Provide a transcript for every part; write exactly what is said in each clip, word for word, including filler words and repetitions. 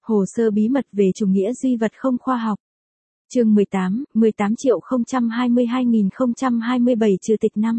Hồ sơ bí mật về chủ nghĩa duy vật không khoa học. Chương mười tám, mười tám triệu không trăm hai mươi hai nghìn không trăm hai mươi bảy trừ tịch năm.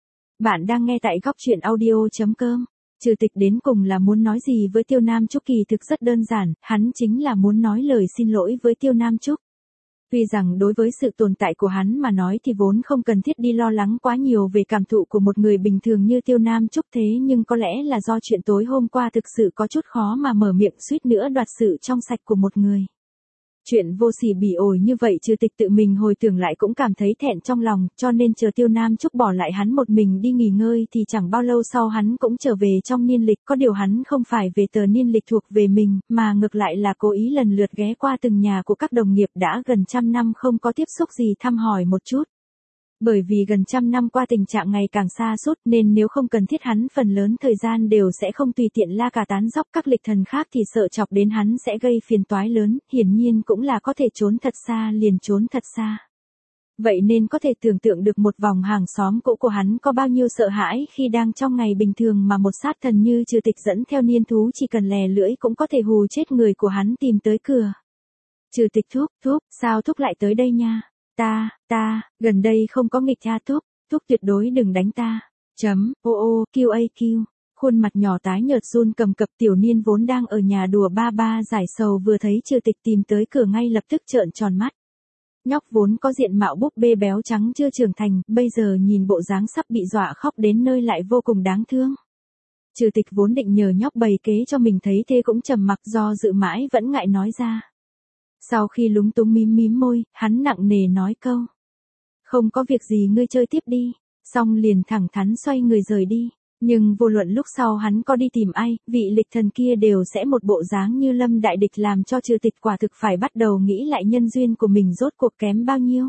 Bạn đang nghe tại góc truyện audio chấm com. Trừ tịch đến cùng là muốn nói gì với Tiêu Nam Trúc kỳ thực rất đơn giản, hắn chính là muốn nói lời xin lỗi với Tiêu Nam Trúc. Tuy rằng đối với sự tồn tại của hắn mà nói thì vốn không cần thiết đi lo lắng quá nhiều về cảm thụ của một người bình thường như Tiêu Nam Trúc, thế nhưng có lẽ là do chuyện tối hôm qua thực sự có chút khó mà mở miệng suýt nữa đoạt sự trong sạch của một người. Chuyện vô sỉ bỉ ổi như vậy trừ tịch tự mình hồi tưởng lại cũng cảm thấy thẹn trong lòng, cho nên chờ Tiêu Nam Trúc bỏ lại hắn một mình đi nghỉ ngơi thì chẳng bao lâu sau hắn cũng trở về trong niên lịch, có điều hắn không phải về tờ niên lịch thuộc về mình, mà ngược lại là cố ý lần lượt ghé qua từng nhà của các đồng nghiệp đã gần trăm năm không có tiếp xúc gì thăm hỏi một chút. Bởi vì gần trăm năm qua tình trạng ngày càng xa sút nên nếu không cần thiết hắn phần lớn thời gian đều sẽ không tùy tiện la cà tán dóc các lịch thần khác thì sợ chọc đến hắn sẽ gây phiền toái lớn, hiển nhiên cũng là có thể trốn thật xa liền trốn thật xa. Vậy nên có thể tưởng tượng được một vòng hàng xóm cũ của hắn có bao nhiêu sợ hãi khi đang trong ngày bình thường mà một sát thần như trừ tịch dẫn theo niên thú chỉ cần lè lưỡi cũng có thể hù chết người của hắn tìm tới cửa. Trừ tịch thúc, thúc, sao thúc lại tới đây nha? Ta, ta, gần đây không có nghịch cha thúc, thúc tuyệt đối đừng đánh ta. Chấm, ô ô, kêu a kêu. Khuôn mặt nhỏ tái nhợt run cầm cập tiểu niên vốn đang ở nhà đùa ba ba giải sầu vừa thấy trừ tịch tìm tới cửa ngay lập tức trợn tròn mắt. Nhóc vốn có diện mạo búp bê béo trắng chưa trưởng thành, bây giờ nhìn bộ dáng sắp bị dọa khóc đến nơi lại vô cùng đáng thương. Trừ tịch vốn định nhờ nhóc bày kế cho mình thấy thế cũng trầm mặc do dự mãi vẫn ngại nói ra. Sau khi lúng túng mím mím môi, hắn nặng nề nói câu. Không có việc gì ngươi chơi tiếp đi, xong liền thẳng thắn xoay người rời đi. Nhưng vô luận lúc sau hắn có đi tìm ai, vị lịch thần kia đều sẽ một bộ dáng như lâm đại địch làm cho trừ tịch quả thực phải bắt đầu nghĩ lại nhân duyên của mình rốt cuộc kém bao nhiêu.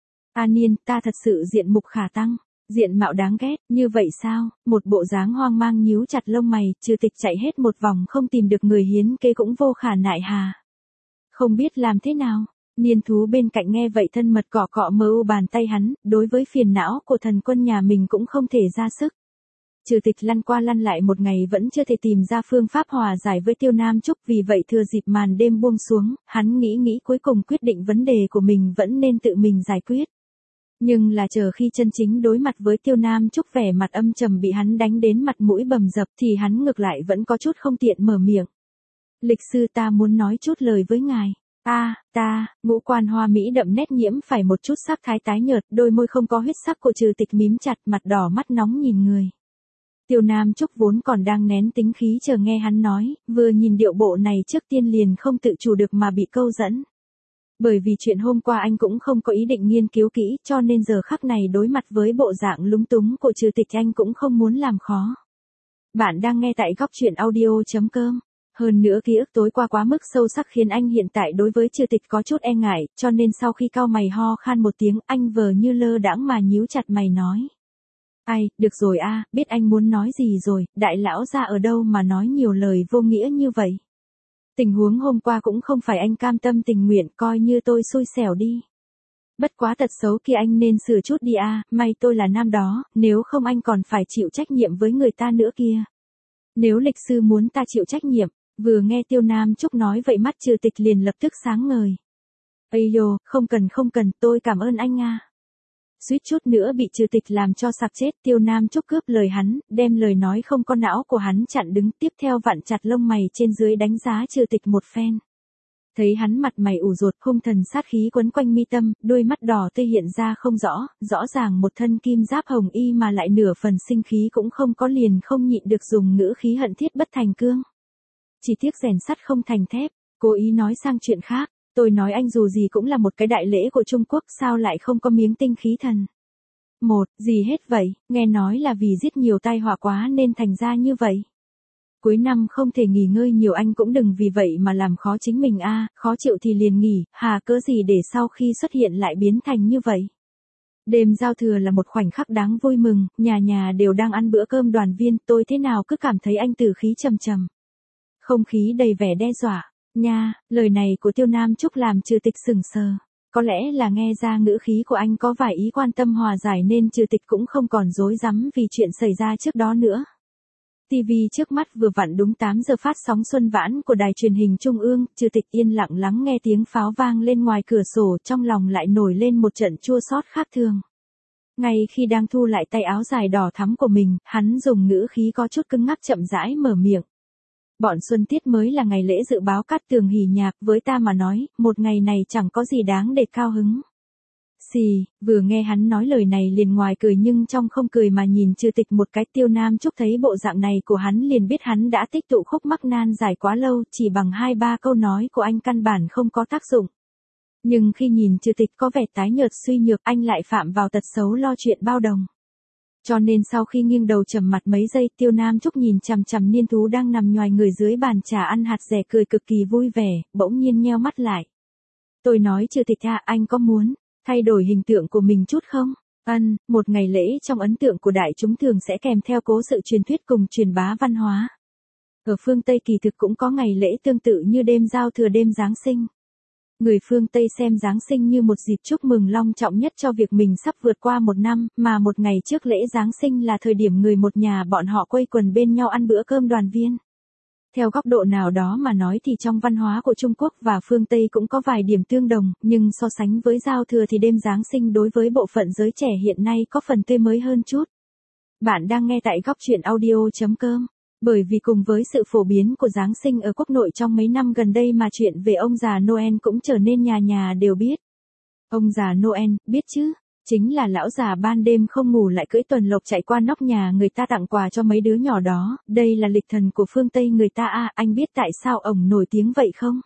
A Niên, ta thật sự diện mục khả tăng, diện mạo đáng ghét, như vậy sao, một bộ dáng hoang mang nhíu chặt lông mày, trừ tịch chạy hết một vòng không tìm được người hiến kế cũng vô khả nại hà. Không biết làm thế nào, niên thú bên cạnh nghe vậy thân mật cọ cọ mơ u bàn tay hắn, đối với phiền não của thần quân nhà mình cũng không thể ra sức. Trừ tịch lăn qua lăn lại một ngày vẫn chưa thể tìm ra phương pháp hòa giải với Tiêu Nam Trúc, vì vậy thừa dịp màn đêm buông xuống, hắn nghĩ nghĩ cuối cùng quyết định vấn đề của mình vẫn nên tự mình giải quyết. Nhưng là chờ khi chân chính đối mặt với Tiêu Nam Trúc vẻ mặt âm trầm bị hắn đánh đến mặt mũi bầm dập thì hắn ngược lại vẫn có chút không tiện mở miệng. Lịch sư ta muốn nói chút lời với ngài. A, à, ta, ngũ quan hoa mỹ đậm nét nhiễm phải một chút sắc thái tái nhợt, đôi môi không có huyết sắc của trừ tịch mím chặt, mặt đỏ mắt nóng nhìn người. Tiêu Nam Trúc vốn còn đang nén tính khí chờ nghe hắn nói, vừa nhìn điệu bộ này trước tiên liền không tự chủ được mà bị câu dẫn. Bởi vì chuyện hôm qua anh cũng không có ý định nghiên cứu kỹ, cho nên giờ khắc này đối mặt với bộ dạng lúng túng của trừ tịch anh cũng không muốn làm khó. Bạn đang nghe tại góc truyện audio chấm com. Hơn nữa ký ức tối qua quá mức sâu sắc khiến anh hiện tại đối với trừ tịch có chút e ngại, cho nên sau khi cau mày ho khan một tiếng anh vờ như lơ đãng mà nhíu chặt mày nói. Ai, được rồi a, biết anh muốn nói gì rồi, đại lão ra ở đâu mà nói nhiều lời vô nghĩa như vậy. Tình huống hôm qua cũng không phải anh cam tâm tình nguyện, coi như tôi xui xẻo đi. Bất quá tật xấu kia anh nên sửa chút đi a, may tôi là nam đó, nếu không anh còn phải chịu trách nhiệm với người ta nữa kia. Nếu lịch sư muốn ta chịu trách nhiệm. Vừa nghe Tiêu Nam Trúc nói vậy mắt trừ tịch liền lập tức sáng ngời. Ây dồ, không cần không cần, tôi cảm ơn anh nga. Suýt chút nữa bị trừ tịch làm cho sặc chết, Tiêu Nam Trúc cướp lời hắn, đem lời nói không có não của hắn chặn đứng, tiếp theo vặn chặt lông mày trên dưới đánh giá trừ tịch một phen. Thấy hắn mặt mày ủ rột, hung thần sát khí quấn quanh mi tâm, đôi mắt đỏ tươi hiện ra không rõ, rõ ràng một thân kim giáp hồng y mà lại nửa phần sinh khí cũng không có, liền không nhịn được dùng ngữ khí hận thiết bất thành cương. Chỉ tiếc rèn sắt không thành thép, cố ý nói sang chuyện khác, tôi nói anh dù gì cũng là một cái đại lễ của Trung Quốc, sao lại không có miếng tinh khí thần. Một, gì hết vậy, nghe nói là vì giết nhiều tai họa quá nên thành ra như vậy. Cuối năm không thể nghỉ ngơi nhiều, anh cũng đừng vì vậy mà làm khó chính mình a, khó chịu thì liền nghỉ, hà cớ gì để sau khi xuất hiện lại biến thành như vậy. Đêm giao thừa là một khoảnh khắc đáng vui mừng, nhà nhà đều đang ăn bữa cơm đoàn viên, tôi thế nào cứ cảm thấy anh từ khí trầm trầm. Không khí đầy vẻ đe dọa, nha, lời này của Tiêu Nam Trúc làm trừ tịch sững sờ. Có lẽ là nghe ra ngữ khí của anh có vài ý quan tâm hòa giải nên trừ tịch cũng không còn rối rắm vì chuyện xảy ra trước đó nữa. ti vi trước mắt vừa vặn đúng tám giờ phát sóng Xuân Vãn của đài truyền hình Trung ương, Trừ Tịch yên lặng lắng nghe tiếng pháo vang lên ngoài cửa sổ, trong lòng lại nổi lên một trận chua xót khác thường. Ngay khi đang thu lại tay áo dài đỏ thắm của mình, hắn dùng ngữ khí có chút cứng ngắc chậm rãi mở miệng. Bọn Xuân Tiết mới là ngày lễ dự báo cát tường hỉ nhạc, với ta mà nói, một ngày này chẳng có gì đáng để cao hứng. Xì, vừa nghe hắn nói lời này liền ngoài cười nhưng trong không cười mà nhìn Trừ Tịch một cái. Tiêu Nam Trúc thấy bộ dạng này của hắn liền biết hắn đã tích tụ khúc mắc nan giải quá lâu, chỉ bằng hai ba câu nói của anh căn bản không có tác dụng. Nhưng khi nhìn Trừ Tịch có vẻ tái nhợt suy nhược, anh lại phạm vào tật xấu lo chuyện bao đồng. Cho nên sau khi nghiêng đầu trầm mặt mấy giây, Tiêu Nam Trúc nhìn chằm chằm Niên Thú đang nằm nhoài người dưới bàn trà ăn hạt dẻ cười cực kỳ vui vẻ, bỗng nhiên nheo mắt lại. Tôi nói Trừ Tịch à, anh có muốn thay đổi hình tượng của mình chút không? Ân, một ngày lễ trong ấn tượng của đại chúng thường sẽ kèm theo cố sự truyền thuyết cùng truyền bá văn hóa. Ở phương Tây kỳ thực cũng có ngày lễ tương tự như đêm giao thừa, đêm Giáng sinh. Người phương Tây xem Giáng sinh như một dịp chúc mừng long trọng nhất cho việc mình sắp vượt qua một năm, mà một ngày trước lễ Giáng sinh là thời điểm người một nhà bọn họ quây quần bên nhau ăn bữa cơm đoàn viên. Theo góc độ nào đó mà nói thì trong văn hóa của Trung Quốc và phương Tây cũng có vài điểm tương đồng, nhưng so sánh với giao thừa thì đêm Giáng sinh đối với bộ phận giới trẻ hiện nay có phần tươi mới hơn chút. Bạn đang nghe tại góc truyện audio chấm com. Bởi vì cùng với sự phổ biến của Giáng sinh ở quốc nội trong mấy năm gần đây mà chuyện về ông già Noel cũng trở nên nhà nhà đều biết. Ông già Noel, biết chứ? Chính là lão già ban đêm không ngủ lại cưỡi tuần lộc chạy qua nóc nhà người ta tặng quà cho mấy đứa nhỏ đó. Đây là lịch thần của phương Tây người ta à, anh biết tại sao ổng nổi tiếng vậy không?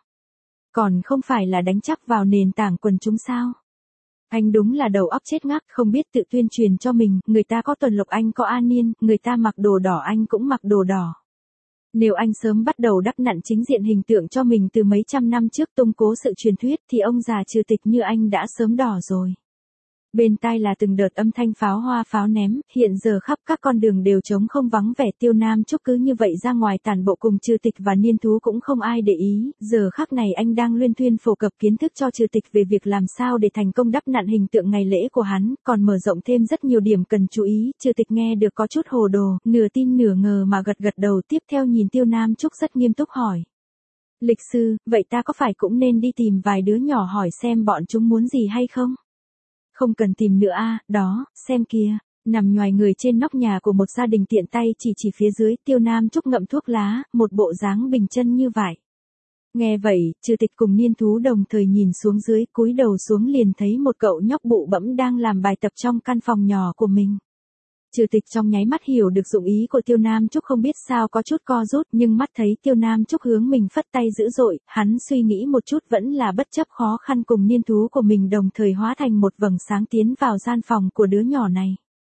Còn không phải là đánh chắc vào nền tảng quần chúng sao? Anh đúng là đầu óc chết ngắc, không biết tự tuyên truyền cho mình, người ta có tuần lộc anh có an niên, người ta mặc đồ đỏ anh cũng mặc đồ đỏ. Nếu anh sớm bắt đầu đắp nặn chính diện hình tượng cho mình từ mấy trăm năm trước tung cố sự truyền thuyết thì ông già Trừ Tịch như anh đã sớm đỏ rồi. Bên tai là từng đợt âm thanh pháo hoa pháo ném, hiện giờ khắp các con đường đều trống không vắng vẻ. Tiêu Nam Trúc cứ như vậy ra ngoài tản bộ cùng Trừ Tịch và Niên Thú cũng không ai để ý, giờ khắc này anh đang luyên thuyên phổ cập kiến thức cho Trừ Tịch về việc làm sao để thành công đắp nặn hình tượng ngày lễ của hắn, còn mở rộng thêm rất nhiều điểm cần chú ý. Trừ Tịch nghe được có chút hồ đồ, nửa tin nửa ngờ mà gật gật đầu, tiếp theo nhìn Tiêu Nam Trúc rất nghiêm túc hỏi. Lịch sư, vậy ta có phải cũng nên đi tìm vài đứa nhỏ hỏi xem bọn chúng muốn gì hay không? Không cần tìm nữa a, đó, xem kìa, nằm nhoài người trên nóc nhà của một gia đình tiện tay chỉ chỉ phía dưới. Tiêu Nam Trúc ngậm thuốc lá, một bộ dáng bình chân như vải. Nghe vậy, Trừ Tịch cùng Niên Thú đồng thời nhìn xuống dưới, cúi đầu xuống liền thấy một cậu nhóc bụ bẫm đang làm bài tập trong căn phòng nhỏ của mình. Trừ Tịch trong nháy mắt hiểu được dụng ý của Tiêu Nam Trúc, không biết sao có chút co rút, nhưng mắt thấy Tiêu Nam Trúc hướng mình phất tay dữ dội, hắn suy nghĩ một chút vẫn là bất chấp khó khăn cùng Niên Thú của mình đồng thời hóa thành một vầng sáng tiến vào gian phòng của đứa nhỏ này.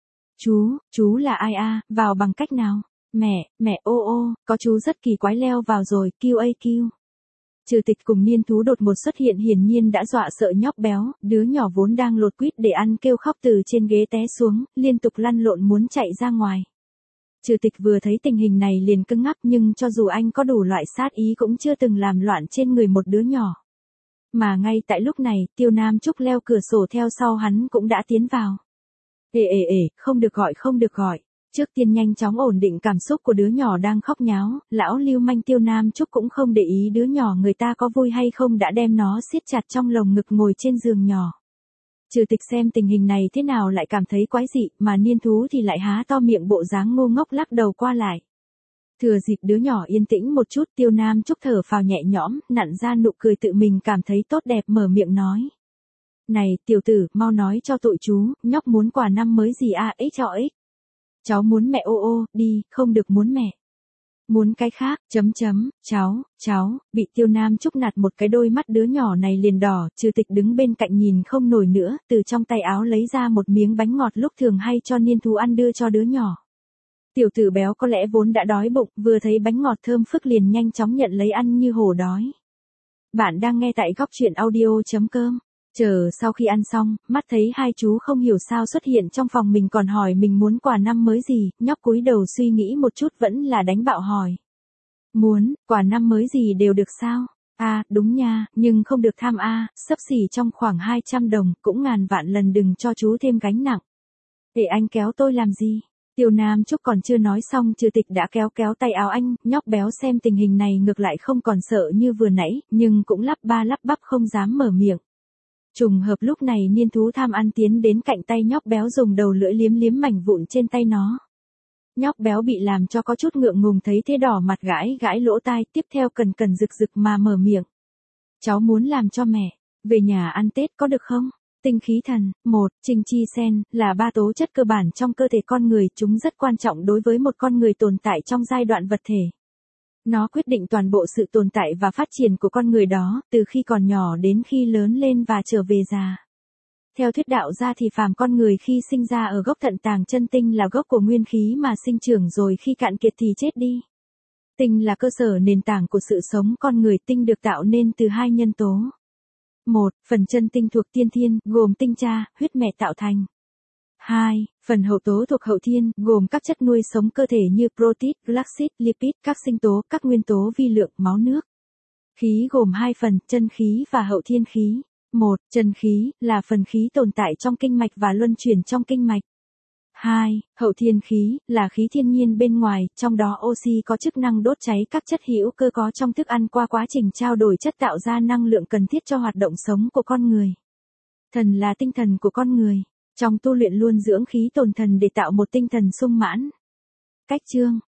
Chú, chú là ai a, vào bằng cách nào? Mẹ, mẹ ô ô, có chú rất kỳ quái leo vào rồi, kêu ây kêu. Trừ Tịch cùng Niên Thú đột một xuất hiện hiển nhiên đã dọa sợ nhóc béo, đứa nhỏ vốn đang lột quýt để ăn kêu khóc từ trên ghế té xuống, liên tục lăn lộn muốn chạy ra ngoài. Trừ Tịch vừa thấy tình hình này liền cứng ngắc, nhưng cho dù anh có đủ loại sát ý cũng chưa từng làm loạn trên người một đứa nhỏ. Mà ngay tại lúc này, Tiêu Nam Trúc leo cửa sổ theo sau hắn cũng đã tiến vào. Ê ê ê, không được gọi không được gọi. Trước tiên nhanh chóng ổn định cảm xúc của đứa nhỏ đang khóc nháo, lão lưu manh Tiêu Nam Trúc cũng không để ý đứa nhỏ người ta có vui hay không, đã đem nó siết chặt trong lồng ngực ngồi trên giường nhỏ. Trừ Tịch xem tình hình này thế nào lại cảm thấy quái dị, mà Niên Thú thì lại há to miệng bộ dáng ngu ngốc lắc đầu qua lại. Thừa dịp đứa nhỏ yên tĩnh một chút, Tiêu Nam Trúc thở phào nhẹ nhõm, nặn ra nụ cười tự mình cảm thấy tốt đẹp, mở miệng nói. Này, tiểu tử, mau nói cho tụi chú, nhóc muốn quà năm mới gì a, ích cho ích. Cháu muốn mẹ ô ô, đi, không được muốn mẹ. Muốn cái khác, chấm chấm, cháu, cháu, bị Tiêu Nam Trúc nạt một cái, đôi mắt đứa nhỏ này liền đỏ. Trừ Tịch đứng bên cạnh nhìn không nổi nữa, từ trong tay áo lấy ra một miếng bánh ngọt lúc thường hay cho Niên Thú ăn đưa cho đứa nhỏ. Tiểu tử béo có lẽ vốn đã đói bụng, vừa thấy bánh ngọt thơm phức liền nhanh chóng nhận lấy ăn như hổ đói. Bạn đang nghe tại góc truyện audio chấm com. Chờ sau khi ăn xong, mắt thấy hai chú không hiểu sao xuất hiện trong phòng mình còn hỏi mình muốn quà năm mới gì, nhóc cúi đầu suy nghĩ một chút vẫn là đánh bạo hỏi. Muốn, quà năm mới gì đều được sao? À, đúng nha, nhưng không được tham a, xấp xỉ trong khoảng hai trăm đồng, cũng ngàn vạn lần đừng cho chú thêm gánh nặng. Để anh kéo tôi làm gì? Tiêu Nam Trúc còn chưa nói xong Trừ Tịch đã kéo kéo tay áo anh, nhóc béo xem tình hình này ngược lại không còn sợ như vừa nãy, nhưng cũng lắp ba lắp bắp không dám mở miệng. Trùng hợp lúc này niên thú tham ăn tiến đến cạnh tay nhóc béo dùng đầu lưỡi liếm liếm mảnh vụn trên tay nó. Nhóc béo bị làm cho có chút ngượng ngùng thấy thế đỏ mặt gãi gãi lỗ tai, tiếp theo cần cần rực rực mà mở miệng. Cháu muốn làm cho mẹ, về nhà ăn Tết có được không? Tinh khí thần, một, Trình Chi Sen, là ba tố chất cơ bản trong cơ thể con người, chúng rất quan trọng đối với một con người tồn tại trong giai đoạn vật thể. Nó quyết định toàn bộ sự tồn tại và phát triển của con người đó, từ khi còn nhỏ đến khi lớn lên và trở về già. Theo thuyết đạo gia thì phàm con người khi sinh ra ở gốc thận tàng chân tinh là gốc của nguyên khí mà sinh trưởng rồi khi cạn kiệt thì chết đi. Tinh là cơ sở nền tảng của sự sống con người, tinh được tạo nên từ hai nhân tố. Một, phần chân tinh thuộc tiên thiên, gồm tinh cha, huyết mẹ tạo thành. Hai, phần hậu tố thuộc hậu thiên, gồm các chất nuôi sống cơ thể như protein, glucid, lipid, các sinh tố, các nguyên tố vi lượng, máu nước. Khí gồm hai phần, chân khí và hậu thiên khí. Một, chân khí, là phần khí tồn tại trong kinh mạch và luân chuyển trong kinh mạch. Hai, hậu thiên khí, là khí thiên nhiên bên ngoài, trong đó oxy có chức năng đốt cháy các chất hữu cơ có trong thức ăn qua quá trình trao đổi chất tạo ra năng lượng cần thiết cho hoạt động sống của con người. Thần là tinh thần của con người. Trong tu luyện luôn dưỡng khí tồn thần để tạo một tinh thần sung mãn. Cách chương